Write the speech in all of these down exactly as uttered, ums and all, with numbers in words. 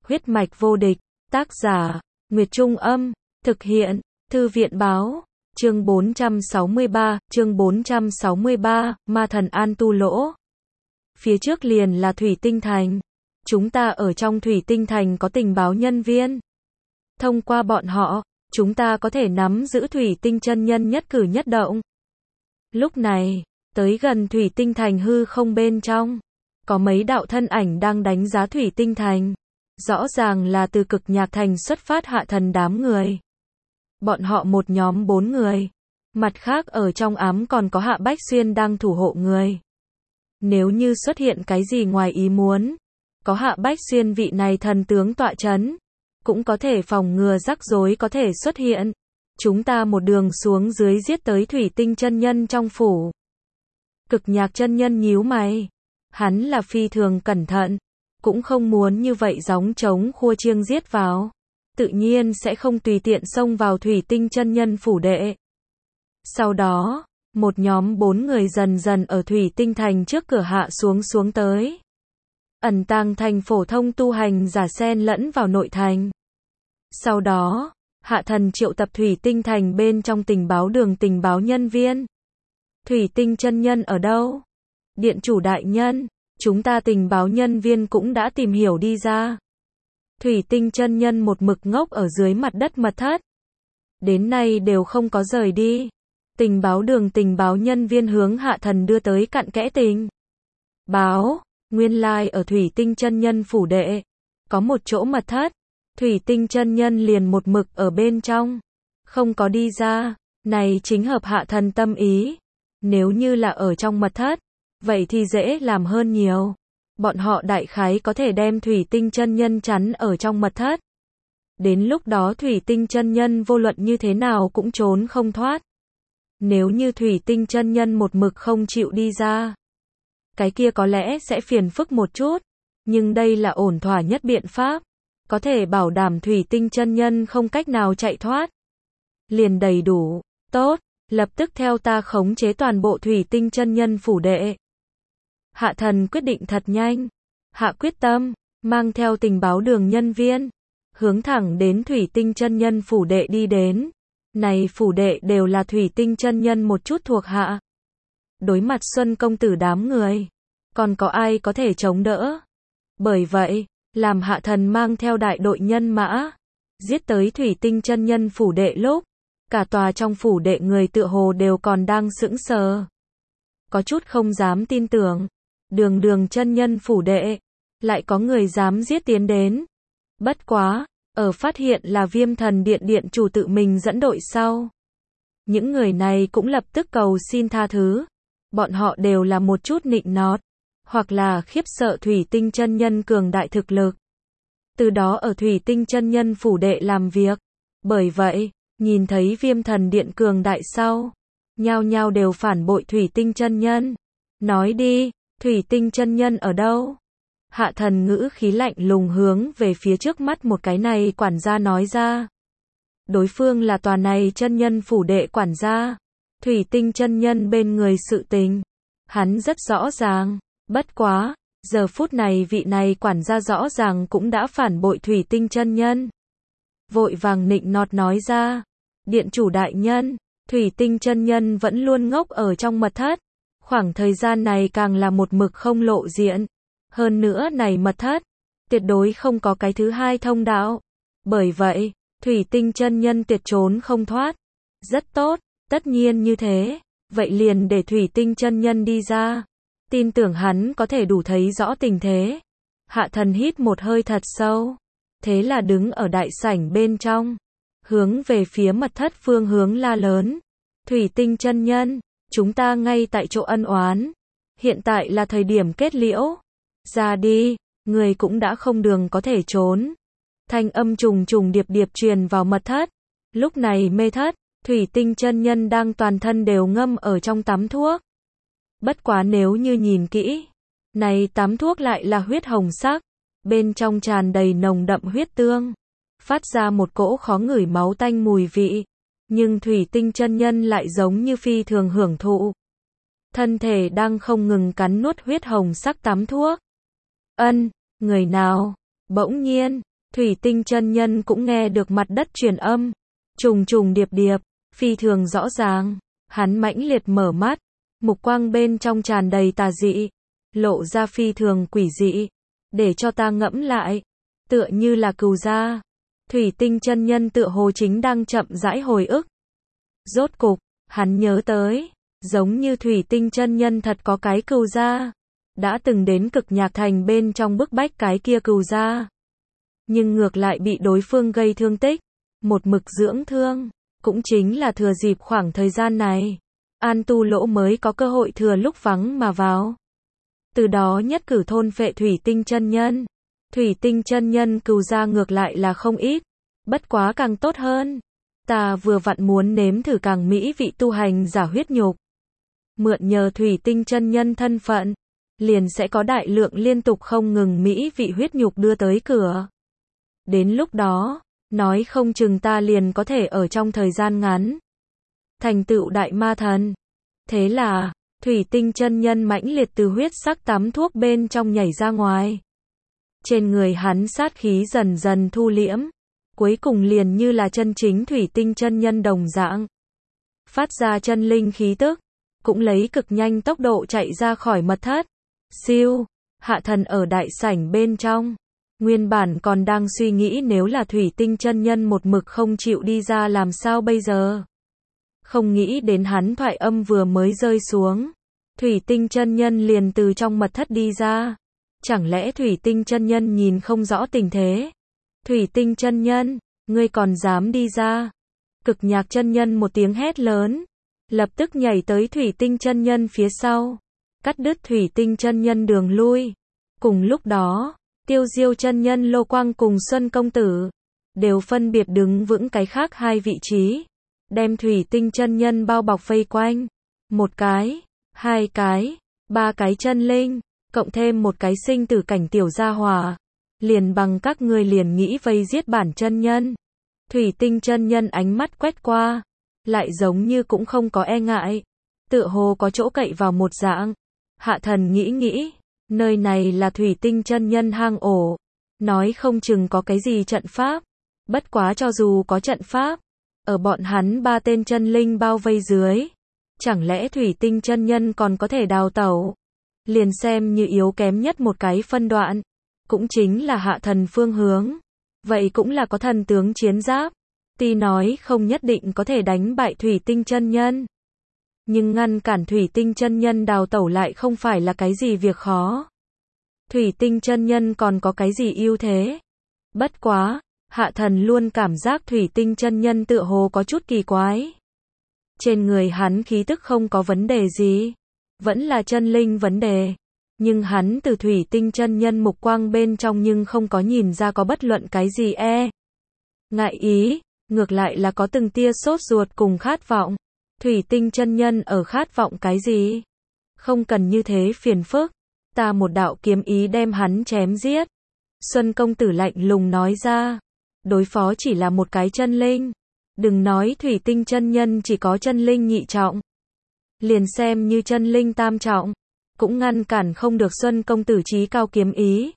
Huyết mạch vô địch, tác giả, Nguyệt Trung Âm, thực hiện, Thư viện Báo, chương bốn trăm sáu mươi ba, chương bốn trăm sáu mươi ba, Ma Thần An Tu Lỗ. Phía trước liền là Thủy Tinh Thành. Chúng ta ở trong Thủy Tinh Thành có tình báo nhân viên. Thông qua bọn họ, chúng ta có thể nắm giữ Thủy Tinh chân nhân nhất cử nhất động. Lúc này, tới gần Thủy Tinh Thành hư không bên trong, có mấy đạo thân ảnh đang đánh giá Thủy Tinh Thành. Rõ ràng là từ Cực Nhạc Thành xuất phát Hạ Thần đám người. Bọn họ một nhóm bốn người. Mặt khác ở trong ám còn có Hạ Bách Xuyên đang thủ hộ người. Nếu như xuất hiện cái gì ngoài ý muốn, có Hạ Bách Xuyên vị này thần tướng tọa chấn, cũng có thể phòng ngừa rắc rối có thể xuất hiện. Chúng ta một đường xuống dưới giết tới Thủy Tinh chân nhân trong phủ. Cực Nhạc chân nhân nhíu mày. Hắn là phi thường cẩn thận, cũng không muốn như vậy gióng trống khua chiêng giết vào. Tự nhiên sẽ không tùy tiện xông vào Thủy Tinh chân nhân phủ đệ. Sau đó, một nhóm bốn người dần dần ở Thủy Tinh Thành trước cửa hạ xuống xuống tới. Ẩn tàng thành phổ thông tu hành giả xen lẫn vào nội thành. Sau đó, Hạ Thần triệu tập Thủy Tinh Thành bên trong tình báo đường tình báo nhân viên. Thủy Tinh chân nhân ở đâu? Điện chủ đại nhân, chúng ta tình báo nhân viên cũng đã tìm hiểu đi ra. Thủy Tinh chân nhân một mực ngốc ở dưới mặt đất mật thất. Đến nay đều không có rời đi. Tình báo đường tình báo nhân viên hướng Hạ Thần đưa tới cặn kẽ tình báo. Nguyên lai ở Thủy Tinh chân nhân phủ đệ, có một chỗ mật thất. Thủy Tinh chân nhân liền một mực ở bên trong, không có đi ra. Này chính hợp Hạ Thần tâm ý. Nếu như là ở trong mật thất, vậy thì dễ làm hơn nhiều. Bọn họ đại khái có thể đem Thủy Tinh chân nhân chắn ở trong mật thất. Đến lúc đó Thủy Tinh chân nhân vô luận như thế nào cũng trốn không thoát. Nếu như Thủy Tinh chân nhân một mực không chịu đi ra, cái kia có lẽ sẽ phiền phức một chút. Nhưng đây là ổn thỏa nhất biện pháp, có thể bảo đảm Thủy Tinh chân nhân không cách nào chạy thoát. Liền đầy đủ, tốt, lập tức theo ta khống chế toàn bộ Thủy Tinh chân nhân phủ đệ. Hạ Thần quyết định thật nhanh. Hạ quyết tâm, mang theo tình báo đường nhân viên, hướng thẳng đến Thủy Tinh chân nhân phủ đệ đi đến. Này phủ đệ đều là Thủy Tinh chân nhân một chút thuộc hạ. Đối mặt Xuân công tử đám người, còn có ai có thể chống đỡ? Bởi vậy, làm Hạ Thần mang theo đại đội nhân mã, giết tới Thủy Tinh chân nhân phủ đệ lúc, cả tòa trong phủ đệ người tựa hồ đều còn đang sững sờ. Có chút không dám tin tưởng. Đường đường chân nhân phủ đệ, lại có người dám giết tiến đến. Bất quá, ở phát hiện là Viêm Thần Điện điện chủ tự mình dẫn đội sau, những người này cũng lập tức cầu xin tha thứ. Bọn họ đều là một chút nịnh nọt, hoặc là khiếp sợ Thủy Tinh chân nhân cường đại thực lực. Từ đó ở Thủy Tinh chân nhân phủ đệ làm việc. Bởi vậy, nhìn thấy Viêm Thần Điện cường đại sau, nhao nhao đều phản bội Thủy Tinh chân nhân. Nói đi, Thủy Tinh chân nhân ở đâu? Hạ Thần ngữ khí lạnh lùng hướng về phía trước mắt một cái này quản gia nói ra. Đối phương là tòa này chân nhân phủ đệ quản gia. Thủy Tinh chân nhân bên người sự tình, hắn rất rõ ràng. Bất quá, giờ phút này vị này quản gia rõ ràng cũng đã phản bội Thủy Tinh chân nhân. Vội vàng nịnh nọt nói ra. Điện chủ đại nhân, Thủy Tinh chân nhân vẫn luôn ngốc ở trong mật thất. Khoảng thời gian này càng là một mực không lộ diện. Hơn nữa này mật thất, tuyệt đối không có cái thứ hai thông đạo. Bởi vậy, Thủy Tinh chân nhân tuyệt trốn không thoát. Rất tốt, tất nhiên như thế. Vậy liền để Thủy Tinh chân nhân đi ra. Tin tưởng hắn có thể đủ thấy rõ tình thế. Hạ Thần hít một hơi thật sâu. Thế là đứng ở đại sảnh bên trong, hướng về phía mật thất phương hướng la lớn. Thủy Tinh chân nhân, chúng ta ngay tại chỗ ân oán. Hiện tại là thời điểm kết liễu. Ra đi, người cũng đã không đường có thể trốn. Thanh âm trùng trùng điệp điệp truyền vào mật thất. Lúc này mê thất, Thủy Tinh chân nhân đang toàn thân đều ngâm ở trong tắm thuốc. Bất quá nếu như nhìn kỹ, này tắm thuốc lại là huyết hồng sắc. Bên trong tràn đầy nồng đậm huyết tương, phát ra một cỗ khó ngửi máu tanh mùi vị. Nhưng Thủy Tinh chân nhân lại giống như phi thường hưởng thụ. Thân thể đang không ngừng cắn nuốt huyết hồng sắc tắm thuốc. Ân, người nào? Bỗng nhiên, Thủy Tinh chân nhân cũng nghe được mặt đất truyền âm, trùng trùng điệp điệp, phi thường rõ ràng. Hắn mãnh liệt mở mắt, mục quang bên trong tràn đầy tà dị, lộ ra phi thường quỷ dị, để cho ta ngẫm lại, tựa như là cừu gia. Thủy Tinh chân nhân tựa hồ chính đang chậm rãi hồi ức. Rốt cục, hắn nhớ tới, giống như Thủy Tinh chân nhân thật có cái cừu gia, đã từng đến Cực Nhạc Thành bên trong bức bách cái kia cừu gia, nhưng ngược lại bị đối phương gây thương tích, một mực dưỡng thương. Cũng chính là thừa dịp khoảng thời gian này, An Tu Lỗ mới có cơ hội thừa lúc vắng mà vào. Từ đó nhất cử thôn phệ Thủy Tinh chân nhân. Thủy Tinh chân nhân cừu gia ngược lại là không ít, bất quá càng tốt hơn. Ta vừa vặn muốn nếm thử càng mỹ vị tu hành giả huyết nhục. Mượn nhờ Thủy Tinh chân nhân thân phận, liền sẽ có đại lượng liên tục không ngừng mỹ vị huyết nhục đưa tới cửa. Đến lúc đó, nói không chừng ta liền có thể ở trong thời gian ngắn thành tựu đại ma thần. Thế là, Thủy Tinh chân nhân mãnh liệt từ huyết sắc tắm thuốc bên trong nhảy ra ngoài. Trên người hắn sát khí dần dần thu liễm, cuối cùng liền như là chân chính Thủy Tinh chân nhân đồng dạng, phát ra chân linh khí tức, cũng lấy cực nhanh tốc độ chạy ra khỏi mật thất. Siêu, Hạ Thần ở đại sảnh bên trong, nguyên bản còn đang suy nghĩ nếu là Thủy Tinh chân nhân một mực không chịu đi ra làm sao bây giờ. Không nghĩ đến hắn thoại âm vừa mới rơi xuống, Thủy Tinh chân nhân liền từ trong mật thất đi ra. Chẳng lẽ Thủy Tinh chân nhân nhìn không rõ tình thế? Thủy Tinh chân nhân, ngươi còn dám đi ra? Cực Nhạc chân nhân một tiếng hét lớn, lập tức nhảy tới Thủy Tinh chân nhân phía sau, cắt đứt Thủy Tinh chân nhân đường lui. Cùng lúc đó, Tiêu Diêu chân nhân, Lô Quang cùng Xuân công tử đều phân biệt đứng vững cái khác hai vị trí, đem Thủy Tinh chân nhân bao bọc vây quanh. Một cái, hai cái, ba cái chân linh, cộng thêm một cái sinh tử cảnh tiểu gia hỏa, liền bằng các ngươi liền nghĩ vây giết bản chân nhân. Thủy Tinh chân nhân ánh mắt quét qua, lại giống như cũng không có e ngại, tựa hồ có chỗ cậy vào một dạng. Hạ Thần nghĩ nghĩ, nơi này là Thủy Tinh chân nhân hang ổ, nói không chừng có cái gì trận pháp, bất quá cho dù có trận pháp, ở bọn hắn ba tên chân linh bao vây dưới, chẳng lẽ Thủy Tinh chân nhân còn có thể đào tẩu? Liền xem như yếu kém nhất một cái phân đoạn, cũng chính là Hạ Thần phương hướng, vậy cũng là có thần tướng chiến giáp, tuy nói không nhất định có thể đánh bại Thủy Tinh chân nhân, nhưng ngăn cản Thủy Tinh chân nhân đào tẩu lại không phải là cái gì việc khó. Thủy Tinh chân nhân còn có cái gì ưu thế? Bất quá, Hạ Thần luôn cảm giác Thủy Tinh chân nhân tựa hồ có chút kỳ quái. Trên người hắn khí tức không có vấn đề gì, vẫn là chân linh vấn đề, nhưng hắn từ Thủy Tinh chân nhân mục quang bên trong nhưng không có nhìn ra có bất luận cái gì e ngại ý, ngược lại là có từng tia sốt ruột cùng khát vọng. Thủy Tinh chân nhân ở khát vọng cái gì? Không cần như thế phiền phức, ta một đạo kiếm ý đem hắn chém giết. Xuân công tử lạnh lùng nói ra, đối phó chỉ là một cái chân linh, đừng nói Thủy Tinh chân nhân chỉ có chân linh nhị trọng, liền xem như chân linh tam trọng, cũng ngăn cản không được Xuân công tử chí cao kiếm ý.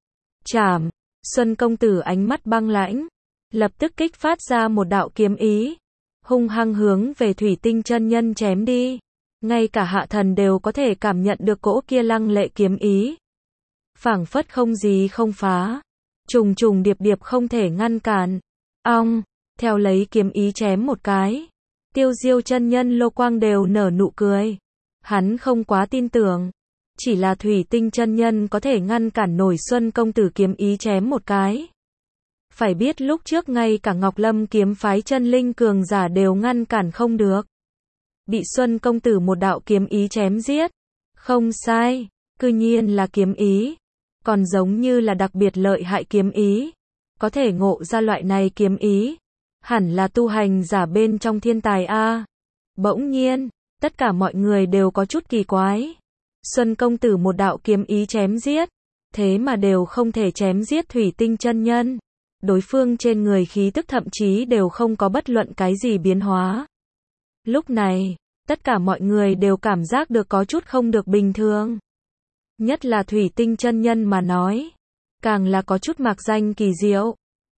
Chảm, Xuân công tử ánh mắt băng lãnh, lập tức kích phát ra một đạo kiếm ý, hung hăng hướng về Thủy Tinh chân nhân chém đi. Ngay cả Hạ Thần đều có thể cảm nhận được cỗ kia lăng lệ kiếm ý, phảng phất không gì không phá, trùng trùng điệp điệp không thể ngăn cản. Ong, theo lấy kiếm ý chém một cái, Tiêu Diêu chân nhân, Lô Quang đều nở nụ cười. Hắn không quá tin tưởng, chỉ là Thủy Tinh chân nhân có thể ngăn cản nổi Xuân công tử kiếm ý chém một cái. Phải biết lúc trước ngay cả Ngọc Lâm kiếm phái chân linh cường giả đều ngăn cản không được, bị Xuân công tử một đạo kiếm ý chém giết. Không sai, cư nhiên là kiếm ý, còn giống như là đặc biệt lợi hại kiếm ý. Có thể ngộ ra loại này kiếm ý, hẳn là tu hành giả bên trong thiên tài a. Bỗng nhiên, tất cả mọi người đều có chút kỳ quái. Xuân công tử một đạo kiếm ý chém giết, thế mà đều không thể chém giết Thủy Tinh chân nhân. Đối phương trên người khí tức thậm chí đều không có bất luận cái gì biến hóa. Lúc này, tất cả mọi người đều cảm giác được có chút không được bình thường. Nhất là Thủy Tinh chân nhân mà nói, càng là có chút mạc danh kỳ diệu.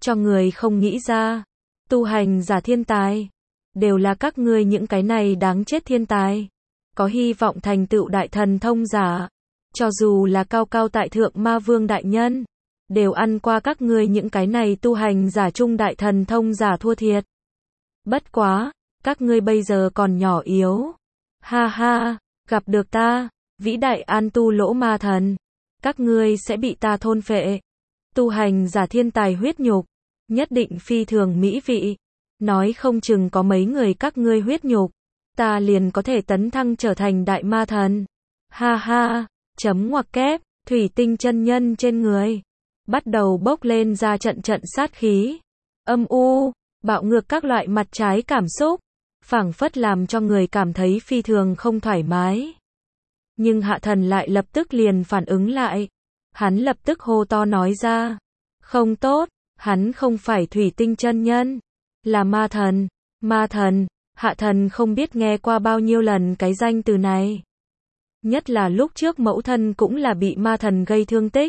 cho người không nghĩ ra. Tu hành giả thiên tài, đều là các ngươi những cái này đáng chết thiên tài, có hy vọng thành tựu đại thần thông giả, cho dù là cao cao tại thượng ma vương đại nhân, đều ăn qua các ngươi những cái này tu hành giả trung đại thần thông giả thua thiệt. Bất quá, các ngươi bây giờ còn nhỏ yếu. Ha ha, gặp được ta, vĩ đại An Tu Lỗ ma thần, các ngươi sẽ bị ta thôn phệ. Tu hành giả thiên tài huyết nhục, nhất định phi thường mỹ vị. Nói không chừng có mấy người các ngươi huyết nhục, ta liền có thể tấn thăng trở thành đại ma thần. Ha ha, chấm ngoặc kép, thủy tinh chân nhân trên người bắt đầu bốc lên ra trận trận sát khí, âm u, bạo ngược các loại mặt trái cảm xúc, phảng phất làm cho người cảm thấy phi thường không thoải mái. Nhưng Hạ Thần lại lập tức liền phản ứng lại, hắn lập tức hô to nói ra, không tốt, hắn không phải thủy tinh chân nhân, là ma thần. Ma thần, Hạ Thần không biết nghe qua bao nhiêu lần cái danh từ này. Nhất là lúc trước mẫu thân cũng là bị ma thần gây thương tích.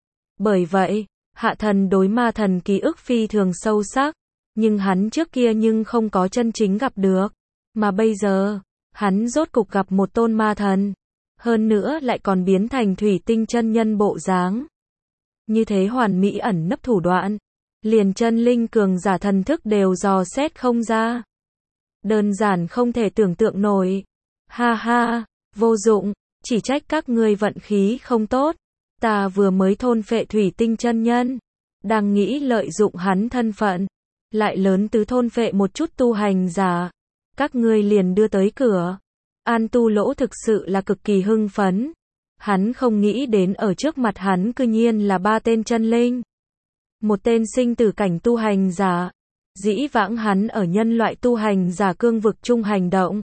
Bởi vậy, Hạ Thần đối ma thần ký ức phi thường sâu sắc, nhưng hắn trước kia nhưng không có chân chính gặp được. Mà bây giờ, hắn rốt cục gặp một tôn ma thần, hơn nữa lại còn biến thành thủy tinh chân nhân bộ dáng. Như thế hoàn mỹ ẩn nấp thủ đoạn, liền chân linh cường giả thần thức đều dò xét không ra. Đơn giản không thể tưởng tượng nổi. Ha ha, vô dụng, chỉ trách các ngươi vận khí không tốt. Ta vừa mới thôn phệ thủy tinh chân nhân, đang nghĩ lợi dụng hắn thân phận, lại lớn tứ thôn phệ một chút tu hành giả. Các ngươi liền đưa tới cửa. An Tu Lỗ thực sự là cực kỳ hưng phấn. Hắn không nghĩ đến ở trước mặt hắn cư nhiên là ba tên chân linh. Một tên sinh tử cảnh tu hành giả. Dĩ vãng hắn ở nhân loại tu hành giả cương vực chung hành động,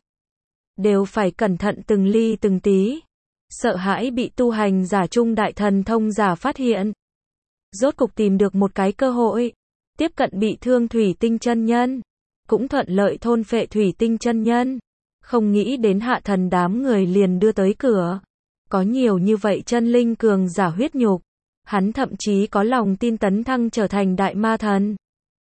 đều phải cẩn thận từng ly từng tí, sợ hãi bị tu hành giả trung đại thần thông giả phát hiện. Rốt cục tìm được một cái cơ hội, tiếp cận bị thương thủy tinh chân nhân, cũng thuận lợi thôn phệ thủy tinh chân nhân. Không nghĩ đến Hạ Thần đám người liền đưa tới cửa. Có nhiều như vậy chân linh cường giả huyết nhục, hắn thậm chí có lòng tin tấn thăng trở thành đại ma thần.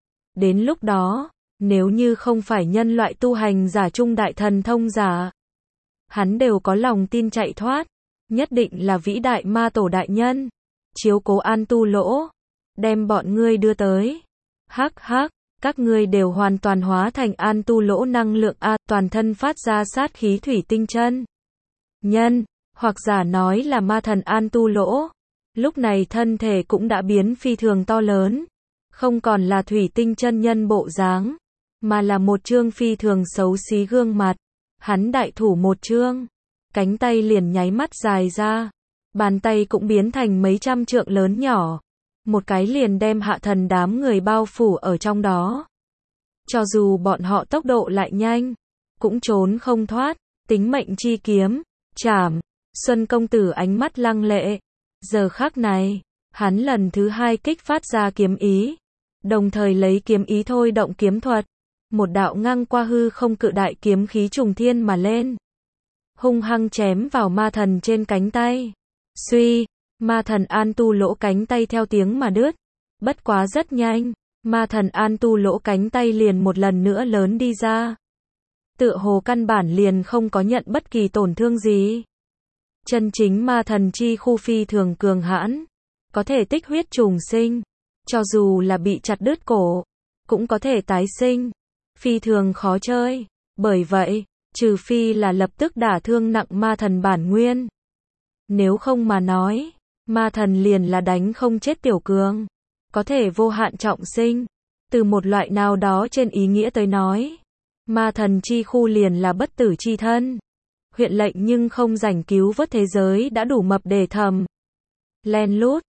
Đến lúc đó, nếu như không phải nhân loại tu hành giả trung đại thần thông giả, hắn đều có lòng tin chạy thoát, nhất định là vĩ đại ma tổ đại nhân, chiếu cố An Tu Lỗ, đem bọn ngươi đưa tới. Hắc hắc, các ngươi đều hoàn toàn hóa thành An Tu Lỗ năng lượng A, toàn thân phát ra sát khí thủy tinh chân nhân, hoặc giả nói là ma thần An Tu Lỗ. Lúc này thân thể cũng đã biến phi thường to lớn, không còn là thủy tinh chân nhân bộ dáng, mà là một trương phi thường xấu xí gương mặt. Hắn đại thủ một trương, cánh tay liền nháy mắt dài ra, bàn tay cũng biến thành mấy trăm trượng lớn nhỏ, một cái liền đem Hạ Thần đám người bao phủ ở trong đó. Cho dù bọn họ tốc độ lại nhanh, cũng trốn không thoát. Tính mệnh chi kiếm, chảm. Xuân công tử ánh mắt lăng lệ. Giờ khắc này, hắn lần thứ hai kích phát ra kiếm ý, đồng thời lấy kiếm ý thôi động kiếm thuật, một đạo ngang qua hư không cự đại kiếm khí trùng thiên mà lên, hung hăng chém vào ma thần trên cánh tay. Suy, ma thần An Tu Lỗ cánh tay theo tiếng mà đứt. Bất quá rất nhanh, ma thần An Tu Lỗ cánh tay liền một lần nữa lớn đi ra, tựa hồ căn bản liền không có nhận bất kỳ tổn thương gì. Chân chính ma thần chi khu phi thường cường hãn, có thể tích huyết trùng sinh, cho dù là bị chặt đứt cổ, cũng có thể tái sinh, phi thường khó chơi. Bởi vậy, trừ phi là lập tức đả thương nặng ma thần bản nguyên, nếu không mà nói, ma thần liền là đánh không chết tiểu cường, có thể vô hạn trọng sinh. Từ một loại nào đó trên ý nghĩa tới nói, ma thần chi khu liền là bất tử chi thân. Huyện lệnh nhưng không rảnh cứu vớt thế giới đã đủ mập để thầm. Len lút,